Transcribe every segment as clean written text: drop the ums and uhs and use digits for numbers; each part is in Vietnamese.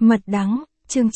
Mật đắng, chương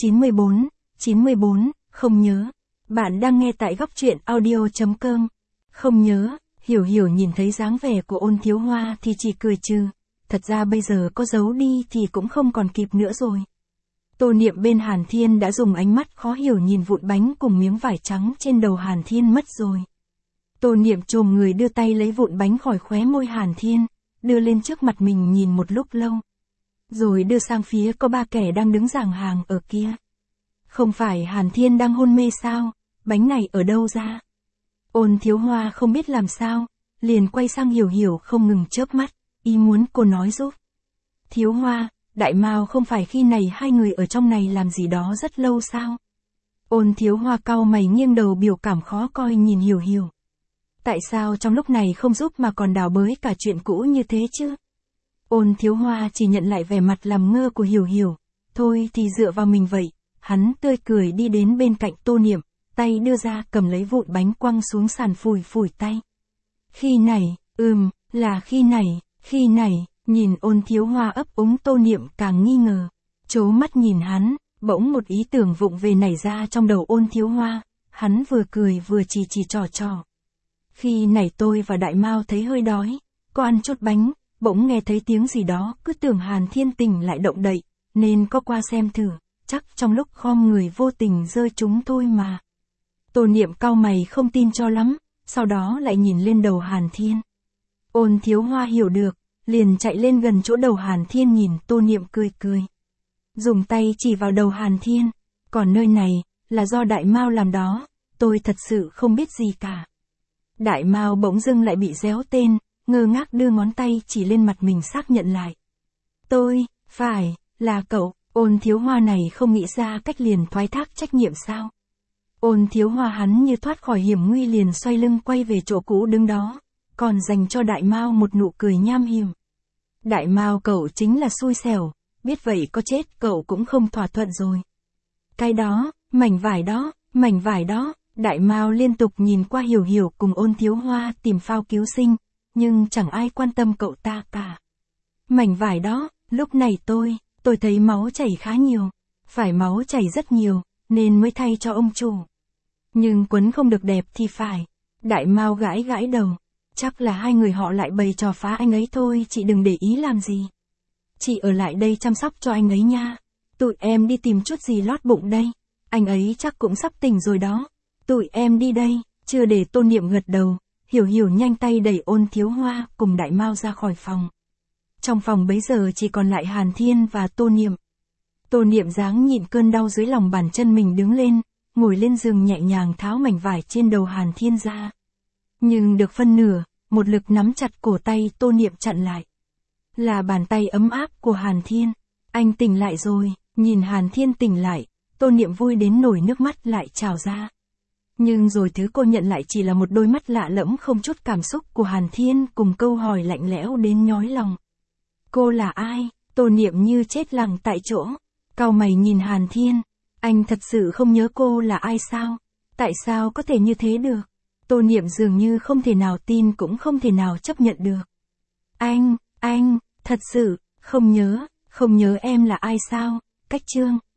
94, không nhớ. Bạn đang nghe tại góc truyện audio.com. Không nhớ, Hiểu Hiểu nhìn thấy dáng vẻ của Ôn Thiếu Hoa thì chỉ cười trừ. Thật ra bây giờ có giấu đi thì cũng không còn kịp nữa rồi. Tô Niệm bên Hàn Thiên đã dùng ánh mắt khó hiểu nhìn vụn bánh cùng miếng vải trắng trên đầu Hàn Thiên mất rồi. Tô Niệm chồm người đưa tay lấy vụn bánh khỏi khóe môi Hàn Thiên, đưa lên trước mặt mình nhìn một lúc lâu. Rồi đưa sang phía có ba kẻ đang đứng dàng hàng ở kia. Không phải Hàn Thiên đang hôn mê sao, bánh này ở đâu ra? Ôn Thiếu Hoa không biết làm sao, liền quay sang Hiểu Hiểu không ngừng chớp mắt, ý muốn cô nói giúp. Thiếu Hoa, Đại Mao không phải khi này hai người ở trong này làm gì đó rất lâu sao? Ôn Thiếu Hoa cau mày nghiêng đầu biểu cảm khó coi nhìn Hiểu Hiểu. Tại sao trong lúc này không giúp mà còn đào bới cả chuyện cũ như thế chứ? Ôn Thiếu Hoa chỉ nhận lại vẻ mặt làm ngơ của Hiểu Hiểu. Thôi thì dựa vào mình vậy. Hắn tươi cười đi đến bên cạnh Tô Niệm, tay đưa ra cầm lấy vụn bánh quăng xuống sàn phủi phủi tay. Khi này, là khi này, nhìn Ôn Thiếu Hoa ấp úng Tô Niệm càng nghi ngờ. Chố mắt nhìn hắn, bỗng một ý tưởng vụng về nảy ra trong đầu Ôn Thiếu Hoa. Hắn vừa cười vừa chỉ trò. Khi này tôi và Đại Mao thấy hơi đói, có ăn chút bánh, bỗng nghe thấy tiếng gì đó, cứ tưởng Hàn Thiên Tình lại động đậy, nên có qua xem thử, chắc trong lúc khom người vô tình rơi chúng thôi mà. Tô Niệm cau mày không tin cho lắm, sau đó lại nhìn lên đầu Hàn Thiên. Ôn Thiếu Hoa hiểu được, liền chạy lên gần chỗ đầu Hàn Thiên nhìn Tô Niệm cười. Dùng tay chỉ vào đầu Hàn Thiên, còn nơi này, là do Đại Mao làm đó, tôi thật sự không biết gì cả. Đại Mao bỗng dưng lại bị réo tên, ngơ ngác đưa ngón tay chỉ lên mặt mình xác nhận lại. Phải, là cậu. Ôn Thiếu Hoa này không nghĩ ra cách liền thoái thác trách nhiệm sao? Ôn Thiếu Hoa hắn như thoát khỏi hiểm nguy liền xoay lưng quay về chỗ cũ đứng đó, còn dành cho Đại Mao một nụ cười nham hiểm. Đại Mao cậu chính là xui xẻo, biết vậy có chết cậu cũng không thỏa thuận rồi. Cái đó, mảnh vải đó. Đại Mao liên tục nhìn qua Hiểu Hiểu cùng Ôn Thiếu Hoa tìm phao cứu sinh, nhưng chẳng ai quan tâm cậu ta cả. Mảnh vải đó, lúc này tôi thấy máu chảy khá nhiều, phải máu chảy rất nhiều, nên mới thay cho ông chủ. Nhưng quấn không được đẹp thì phải. Đại Mao gãi đầu, chắc là hai người họ lại bày trò phá anh ấy thôi, chị đừng để ý làm gì. Chị ở lại đây chăm sóc cho anh ấy nha. Tụi em đi tìm chút gì lót bụng đây, anh ấy chắc cũng sắp tỉnh rồi đó. Tụi em đi đây. Chưa để Tô Niệm gật đầu, Hiểu Hiểu nhanh tay đẩy Ôn Thiếu Hoa cùng Đại Mao ra khỏi phòng. Trong phòng bấy giờ chỉ còn lại Hàn Thiên và Tô Niệm. Tô Niệm dáng nhịn cơn đau dưới lòng bàn chân mình đứng lên, ngồi lên giường nhẹ nhàng tháo mảnh vải trên đầu Hàn Thiên ra. Nhưng được phân nửa, một lực nắm chặt cổ tay Tô Niệm chặn lại. Là bàn tay ấm áp của Hàn Thiên. Anh tỉnh lại rồi. Nhìn Hàn Thiên tỉnh lại, Tô Niệm vui đến nổi nước mắt lại trào ra. Nhưng rồi thứ cô nhận lại chỉ là một đôi mắt lạ lẫm không chút cảm xúc của Hàn Thiên cùng câu hỏi lạnh lẽo đến nhói lòng. Cô là ai? Tô Niệm như chết lặng tại chỗ. Cau mày nhìn Hàn Thiên. Anh thật sự không nhớ cô là ai sao? Tại sao có thể như thế được? Tô Niệm dường như không thể nào tin cũng không thể nào chấp nhận được. Anh, thật sự, không nhớ em là ai sao? Cách chương.